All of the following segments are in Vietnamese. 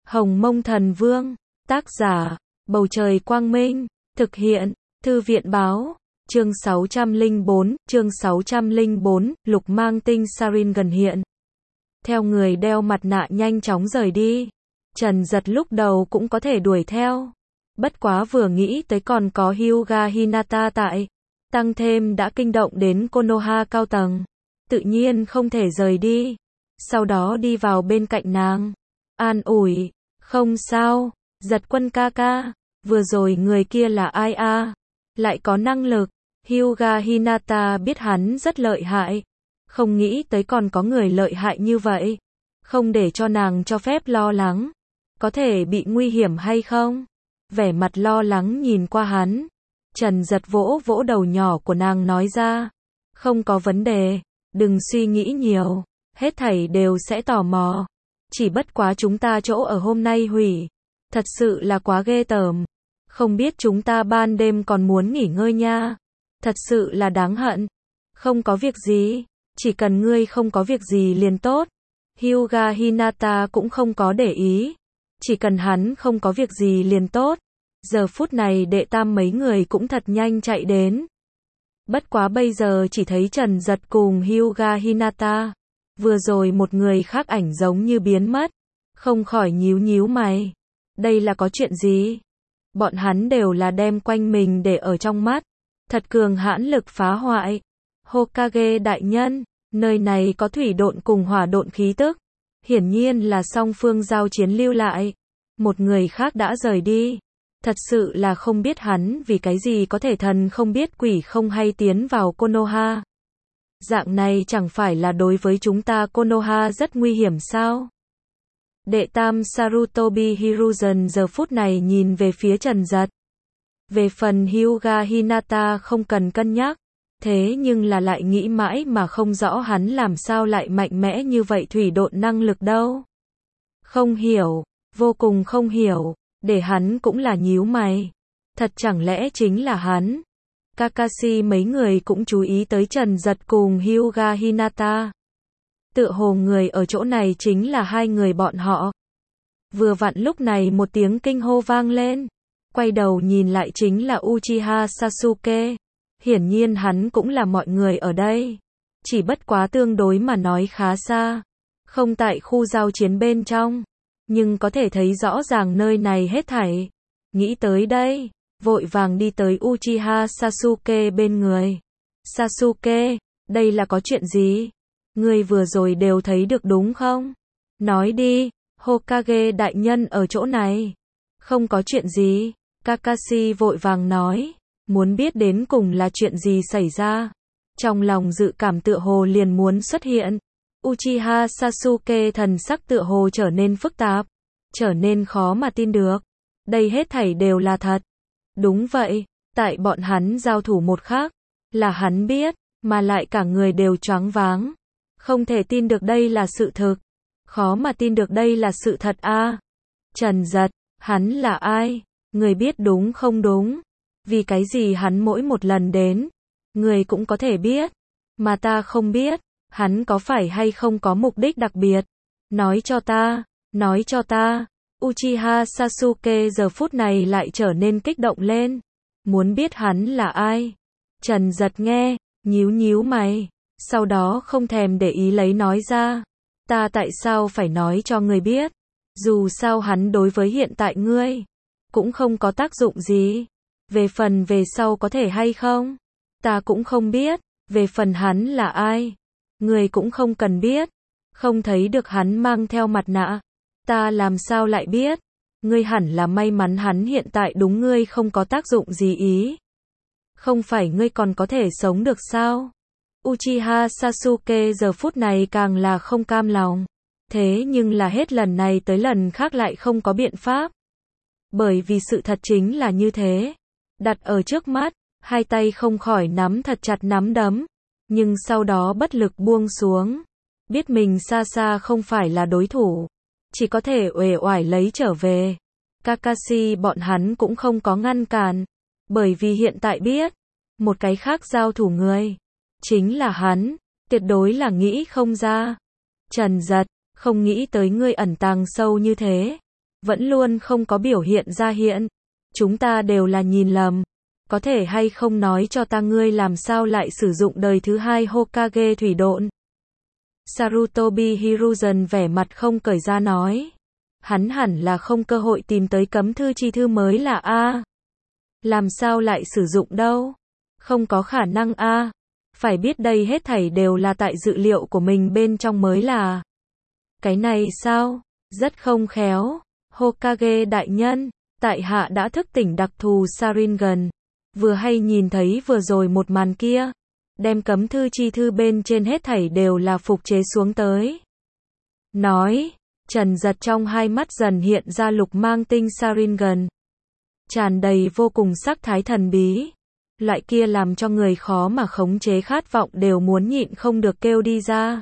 Hồng Mông Thần Vương, tác giả, Bầu Trời Quang Minh, thực hiện, Thư viện Báo, chương 604, Lục Mang Tinh Sarin gần hiện. Theo người đeo mặt nạ nhanh chóng rời đi. Trần Giật lúc đầu cũng có thể đuổi theo. Bất quá vừa nghĩ tới còn có Hyuga Hinata tại, tăng thêm đã kinh động đến Konoha cao tầng, tự nhiên không thể rời đi. Sau đó đi vào bên cạnh nàng, an ủi, không sao, Giật Quân ca ca, vừa rồi người kia là ai a? Lại có năng lực. Hyuga Hinata biết hắn rất lợi hại, không nghĩ tới còn có người lợi hại như vậy. Không để cho nàng cho phép lo lắng, có thể bị nguy hiểm hay không? Vẻ mặt lo lắng nhìn qua hắn. Trần Giật vỗ vỗ đầu nhỏ của nàng nói ra, không có vấn đề, đừng suy nghĩ nhiều, hết thảy đều sẽ tò mò. Chỉ bất quá chúng ta chỗ ở hôm nay hủy, thật sự là quá ghê tởm. Không biết chúng ta ban đêm còn muốn nghỉ ngơi nha. Thật sự là đáng hận. Không có việc gì, chỉ cần ngươi không có việc gì liền tốt. Hyuga Hinata cũng không có để ý, chỉ cần hắn không có việc gì liền tốt. Giờ phút này đệ tam mấy người cũng thật nhanh chạy đến. Bất quá bây giờ chỉ thấy Trần Giật cùng Hyuga Hinata. Vừa rồi một người khác ảnh giống như biến mất, không khỏi nhíu nhíu mày. Đây là có chuyện gì? Bọn hắn đều là đem quanh mình để ở trong mắt, thật cường hãn lực phá hoại. Hokage đại nhân, nơi này có thủy độn cùng hỏa độn khí tức, hiển nhiên là song phương giao chiến lưu lại. Một người khác đã rời đi, thật sự là không biết hắn vì cái gì có thể thần không biết quỷ không hay tiến vào Konoha. Dạng này chẳng phải là đối với chúng ta Konoha rất nguy hiểm sao? Đệ tam Sarutobi Hiruzen giờ phút này nhìn về phía Trần Giật. Về phần Hyuga Hinata không cần cân nhắc, thế nhưng là lại nghĩ mãi mà không rõ hắn làm sao lại mạnh mẽ như vậy thủy độn năng lực đâu. Không hiểu, vô cùng không hiểu, để hắn cũng là nhíu mày. Thật chẳng lẽ chính là hắn? Kakashi mấy người cũng chú ý tới Trần Giật cùng Hyuga Hinata. Tựa hồ người ở chỗ này chính là hai người bọn họ. Vừa vặn lúc này một tiếng kinh hô vang lên. Quay đầu nhìn lại chính là Uchiha Sasuke. Hiển nhiên hắn cũng là mọi người ở đây. Chỉ bất quá tương đối mà nói khá xa. Không tại khu giao chiến bên trong. Nhưng có thể thấy rõ ràng nơi này hết thảy. Nghĩ tới đây, vội vàng đi tới Uchiha Sasuke bên người. Sasuke, đây là có chuyện gì? Ngươi vừa rồi đều thấy được đúng không? Nói đi, Hokage đại nhân ở chỗ này. Không có chuyện gì, Kakashi vội vàng nói, muốn biết đến cùng là chuyện gì xảy ra. Trong lòng dự cảm tựa hồ liền muốn xuất hiện. Uchiha Sasuke thần sắc tựa hồ trở nên phức tạp, trở nên khó mà tin được. Đây hết thảy đều là thật. Đúng vậy, tại bọn hắn giao thủ một khắc, là hắn biết, mà lại cả người đều choáng váng. Không thể tin được đây là sự thực. Khó mà tin được đây là sự thật a. Trần Giật, hắn là ai? Người biết đúng không đúng? Vì cái gì hắn mỗi một lần đến, người cũng có thể biết, mà ta không biết, hắn có phải hay không có mục đích đặc biệt? Nói cho ta, nói cho ta. Uchiha Sasuke giờ phút này lại trở nên kích động lên, muốn biết hắn là ai. Trần Giật nghe, nhíu nhíu mày, sau đó không thèm để ý lấy nói ra, ta tại sao phải nói cho ngươi biết? Dù sao hắn đối với hiện tại ngươi cũng không có tác dụng gì. Về phần về sau có thể hay không, ta cũng không biết. Về phần hắn là ai, ngươi cũng không cần biết. Không thấy được hắn mang theo mặt nạ, ta làm sao lại biết? Ngươi hẳn là may mắn hắn hiện tại đúng ngươi không có tác dụng gì ý. Không phải ngươi còn có thể sống được sao? Uchiha Sasuke giờ phút này càng là không cam lòng. Thế nhưng là hết lần này tới lần khác lại không có biện pháp. Bởi vì sự thật chính là như thế. Đặt ở trước mắt, hai tay không khỏi nắm thật chặt nắm đấm. Nhưng sau đó bất lực buông xuống. Biết mình xa xa không phải là đối thủ. Chỉ có thể uể oải lấy trở về. Kakashi bọn hắn cũng không có ngăn cản. Bởi vì hiện tại biết, một cái khác giao thủ người chính là hắn, tuyệt đối là nghĩ không ra. Trần Giật, không nghĩ tới ngươi ẩn tàng sâu như thế. vẫn luôn không có biểu hiện ra hiện. Chúng ta đều là nhìn lầm. Có thể hay không nói cho ta ngươi làm sao lại sử dụng đời thứ hai Hokage thủy độn? Sarutobi Hiruzen vẻ mặt không cởi ra nói. Hắn hẳn là không cơ hội tìm tới cấm thư chi thư mới là A. Làm sao lại sử dụng đâu? Không có khả năng A. Phải biết đây hết thảy đều là tại dự liệu của mình bên trong mới là. Cái này sao? Rất không khéo. Hokage đại nhân, tại hạ đã thức tỉnh đặc thù Sharingan. Vừa hay nhìn thấy vừa rồi một màn kia. Đem cấm thư chi thư bên trên hết thảy đều là phục chế xuống tới. Nói, Trần Giật trong hai mắt dần hiện ra lục mang tinh Sharingan. Tràn đầy vô cùng sắc thái thần bí. Loại kia làm cho người khó mà khống chế khát vọng đều muốn nhịn không được kêu đi ra.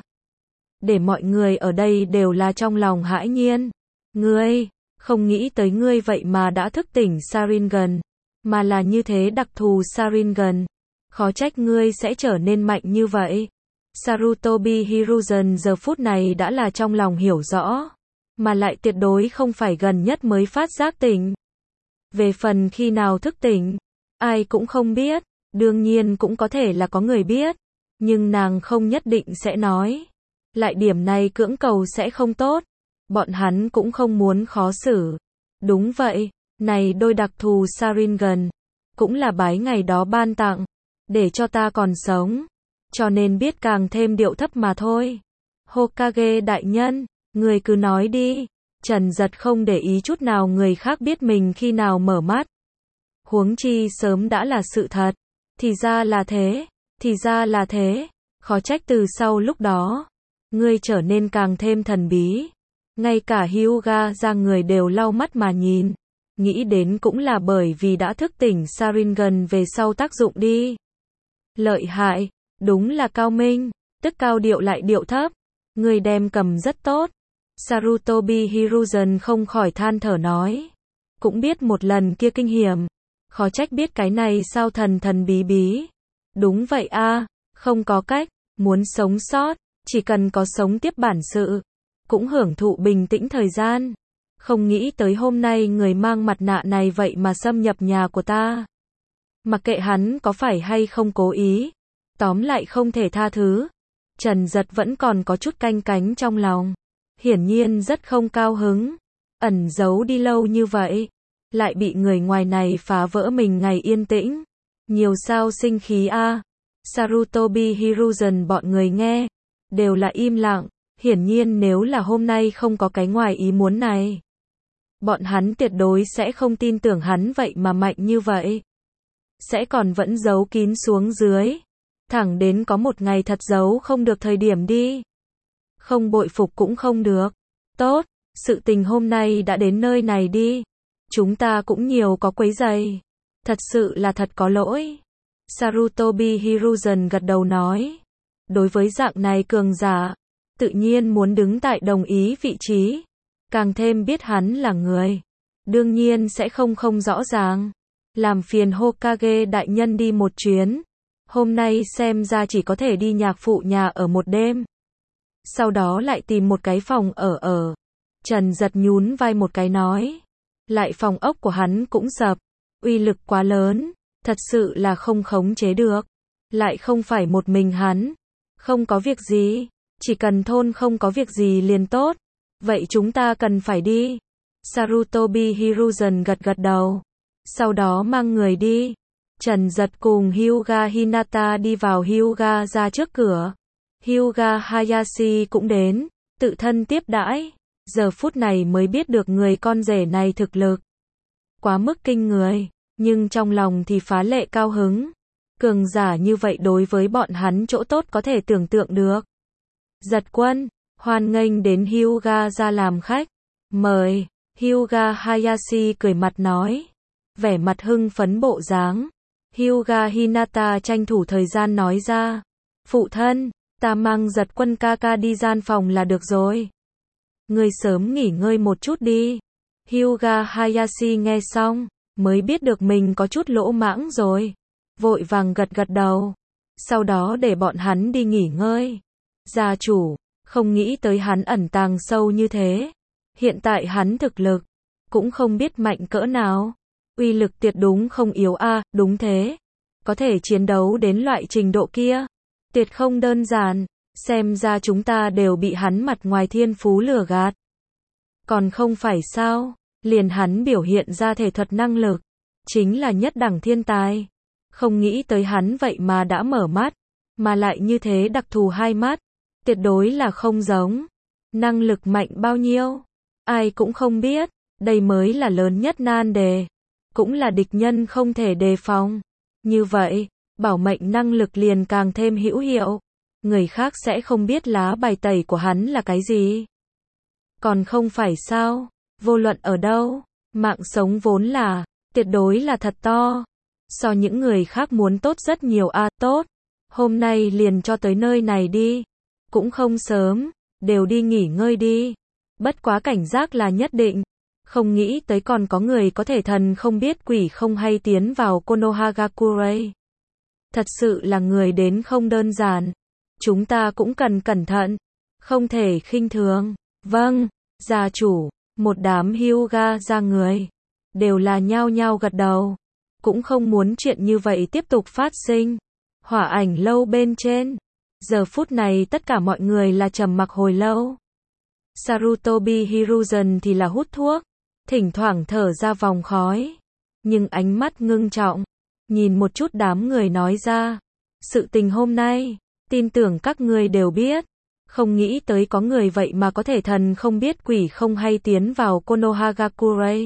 Để mọi người ở đây đều là trong lòng hãi nhiên. Ngươi, không nghĩ tới ngươi vậy mà đã thức tỉnh Sharingan. Mà là như thế đặc thù Sharingan. Khó trách ngươi sẽ trở nên mạnh như vậy. Sarutobi Hiruzen giờ phút này đã là trong lòng hiểu rõ. Mà lại tuyệt đối không phải gần nhất mới phát giác tỉnh. Về phần khi nào thức tỉnh, ai cũng không biết. Đương nhiên cũng có thể là có người biết. Nhưng nàng không nhất định sẽ nói. Lại điểm này cưỡng cầu sẽ không tốt. Bọn hắn cũng không muốn khó xử. Đúng vậy, này đôi đặc thù Sharingan. Cũng là bái ngày đó ban tặng. Để cho ta còn sống. Cho nên biết càng thêm điệu thấp mà thôi. Hokage đại nhân, người cứ nói đi. Trần Giật không để ý chút nào người khác biết mình khi nào mở mắt. Huống chi sớm đã là sự thật. Thì ra là thế. Thì ra là thế. Khó trách từ sau lúc đó. Ngươi trở nên càng thêm thần bí. Ngay cả Hyuga ra người đều lau mắt mà nhìn. Nghĩ đến cũng là bởi vì đã thức tỉnh Sharingan về sau tác dụng đi. Lợi hại, đúng là cao minh, tức cao điệu lại điệu thấp. Người đem cầm rất tốt. Sarutobi Hiruzen không khỏi than thở nói. Cũng biết một lần kia kinh hiểm. Khó trách biết cái này sao thần thần bí bí. Đúng vậy a, không có cách, muốn sống sót, chỉ cần có sống tiếp bản sự. Cũng hưởng thụ bình tĩnh thời gian. Không nghĩ tới hôm nay người mang mặt nạ này vậy mà xâm nhập nhà của ta. Mặc kệ hắn có phải hay không cố ý. Tóm lại không thể tha thứ. Trần Giật vẫn còn có chút canh cánh trong lòng. Hiển nhiên rất không cao hứng. Ẩn giấu đi lâu như vậy. Lại bị người ngoài này phá vỡ mình ngày yên tĩnh. Nhiều sao sinh khí a. Sarutobi Hiruzen bọn người nghe. Đều là im lặng. Hiển nhiên nếu là hôm nay không có cái ngoài ý muốn này. Bọn hắn tuyệt đối sẽ không tin tưởng hắn vậy mà mạnh như vậy. Sẽ còn vẫn giấu kín xuống dưới. Thẳng đến có một ngày thật giấu không được thời điểm đi. Không bội phục cũng không được. Tốt, sự tình hôm nay đã đến nơi này đi. Chúng ta cũng nhiều có quấy rầy. Thật sự là thật có lỗi. Sarutobi Hiruzen gật đầu nói. Đối với dạng này cường giả, tự nhiên muốn đứng tại đồng ý vị trí. Càng thêm biết hắn là người. Đương nhiên sẽ không rõ ràng. Làm phiền Hokage đại nhân đi một chuyến. Hôm nay xem ra chỉ có thể đi nhạc phụ nhà ở một đêm. Sau đó lại tìm một cái phòng ở. Trần Giật nhún vai một cái nói. Lại phòng ốc của hắn cũng sập. Uy lực quá lớn. Thật sự là không khống chế được. Lại không phải một mình hắn. Không có việc gì. Chỉ cần thôn không có việc gì liền tốt. Vậy chúng ta cần phải đi. Sarutobi Hiruzen gật đầu. Sau đó mang người đi. Trần Giật cùng Hyuga Hinata đi vào Hyuga ra trước cửa. Hyuga Hayashi cũng đến, tự thân tiếp đãi. Giờ phút này mới biết được người con rể này thực lực. Quá mức kinh người, nhưng trong lòng thì phá lệ cao hứng. Cường giả như vậy đối với bọn hắn chỗ tốt có thể tưởng tượng được. Giật quân, hoan nghênh đến Hyuga ra làm khách. Mời, Hyuga Hayashi cười mặt nói. Vẻ mặt hưng phấn bộ dáng. Hyuga Hinata tranh thủ thời gian nói ra. Phụ thân, ta mang Giật quân ca ca đi gian phòng là được rồi. Ngươi sớm nghỉ ngơi một chút đi. Hyuga Hayashi nghe xong, mới biết được mình có chút lỗ mãng rồi. Vội vàng gật đầu. Sau đó để bọn hắn đi nghỉ ngơi. Gia chủ, không nghĩ tới hắn ẩn tàng sâu như thế. Hiện tại hắn thực lực, cũng không biết mạnh cỡ nào. Uy lực tuyệt đúng không yếu a, đúng thế. Có thể chiến đấu đến loại trình độ kia. Tuyệt không đơn giản, xem ra chúng ta đều bị hắn mặt ngoài thiên phú lừa gạt. Còn không phải sao, liền hắn biểu hiện ra thể thuật năng lực, chính là nhất đẳng thiên tài. Không nghĩ tới hắn vậy mà đã mở mắt, mà lại như thế đặc thù hai mắt, tuyệt đối là không giống. Năng lực mạnh bao nhiêu, ai cũng không biết, đây mới là lớn nhất nan đề, cũng là địch nhân không thể đề phòng. Như vậy, bảo mệnh năng lực liền càng thêm hữu hiệu, người khác sẽ không biết lá bài tẩy của hắn là cái gì. Còn không phải sao, vô luận ở đâu, mạng sống vốn là, tuyệt đối là thật to. So những người khác muốn tốt rất nhiều a, tốt. Hôm nay liền cho tới nơi này đi. Cũng không sớm, đều đi nghỉ ngơi đi. Bất quá cảnh giác là nhất định. Không nghĩ tới còn có người có thể thần không biết quỷ không hay tiến vào Konohagakure. Thật sự là người đến không đơn giản. Chúng ta cũng cần cẩn thận, không thể khinh thường. Vâng, gia chủ, một đám Hyuga ra người, đều là nhao nhao gật đầu. Cũng không muốn chuyện như vậy tiếp tục phát sinh. Hỏa ảnh lâu bên trên, giờ phút này tất cả mọi người là trầm mặc hồi lâu. Sarutobi Hiruzen thì là hút thuốc, thỉnh thoảng thở ra vòng khói, nhưng ánh mắt ngưng trọng, nhìn một chút đám người nói ra, sự tình hôm nay, tin tưởng các người đều biết, không nghĩ tới có người vậy mà có thể thần không biết quỷ không hay tiến vào Konohagakure.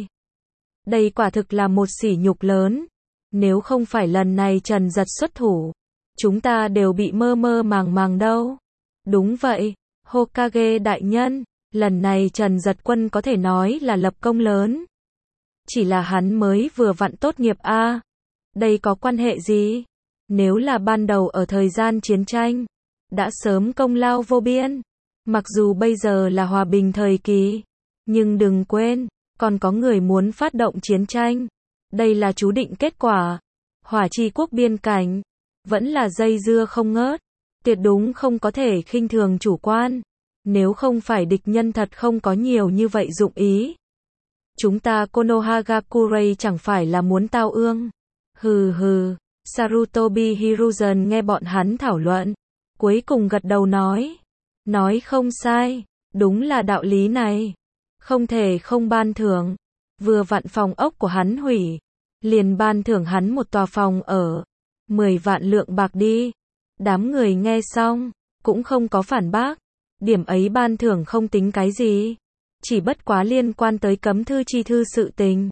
Đây quả thực là một sỉ nhục lớn, nếu không phải lần này Trần Giật xuất thủ, chúng ta đều bị mơ mơ màng màng đâu. Đúng vậy, Hokage đại nhân, lần này Trần Giật Quân có thể nói là lập công lớn. Chỉ là hắn mới vừa vặn tốt nghiệp a. Đây có quan hệ gì? Nếu là ban đầu ở thời gian chiến tranh, đã sớm công lao vô biên. Mặc dù bây giờ là hòa bình thời kỳ, nhưng đừng quên, còn có người muốn phát động chiến tranh. Đây là chú định kết quả. Hỏa chi quốc biên cảnh, vẫn là dây dưa không ngớt. Tuyệt đúng không có thể khinh thường chủ quan. Nếu không phải địch nhân thật không có nhiều như vậy dụng ý. Chúng ta Konohagakure chẳng phải là muốn tao ương. Hừ hừ, Sarutobi Hiruzen nghe bọn hắn thảo luận. Cuối cùng gật đầu nói. Nói không sai, đúng là đạo lý này. Không thể không ban thưởng. Vừa vặn phòng ốc của hắn hủy, liền ban thưởng hắn một tòa phòng ở. 10 vạn lượng bạc đi. Đám người nghe xong, cũng không có phản bác. Điểm ấy ban thưởng không tính cái gì. Chỉ bất quá liên quan tới cấm thư chi thư sự tình.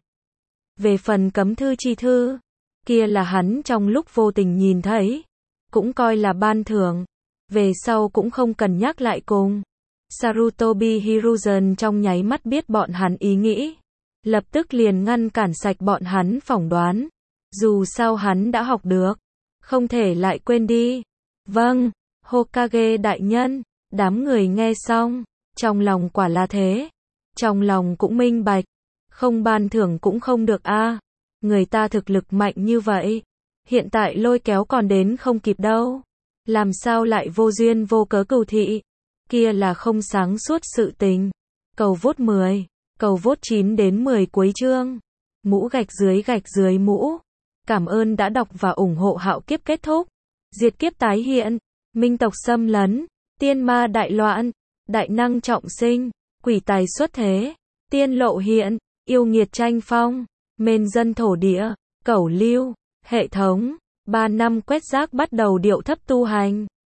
Về phần cấm thư chi thư, kia là hắn trong lúc vô tình nhìn thấy. Cũng coi là ban thưởng. Về sau cũng không cần nhắc lại cùng. Sarutobi Hiruzen trong nháy mắt biết bọn hắn ý nghĩ. Lập tức liền ngăn cản sạch bọn hắn phỏng đoán. Dù sao hắn đã học được, không thể lại quên đi. Vâng, Hokage đại nhân. Đám người nghe xong, trong lòng quả là thế. Trong lòng cũng minh bạch, không ban thưởng cũng không được a. Người ta thực lực mạnh như vậy, hiện tại lôi kéo còn đến không kịp đâu. Làm sao lại vô duyên vô cớ cừu thị, kia là không sáng suốt sự tình. Cầu vote 10, cầu vote 9 đến 10 cuối chương. Mũ gạch dưới mũ. Cảm ơn đã đọc và ủng hộ Hạo Kiếp kết thúc. Diệt kiếp tái hiện, minh tộc xâm lấn, tiên ma đại loạn, đại năng trọng sinh, quỷ tài xuất thế, tiên lộ hiện, yêu nghiệt tranh phong, mên dân thổ địa, cẩu lưu, hệ thống, 3 năm quét rác bắt đầu điệu thấp tu hành.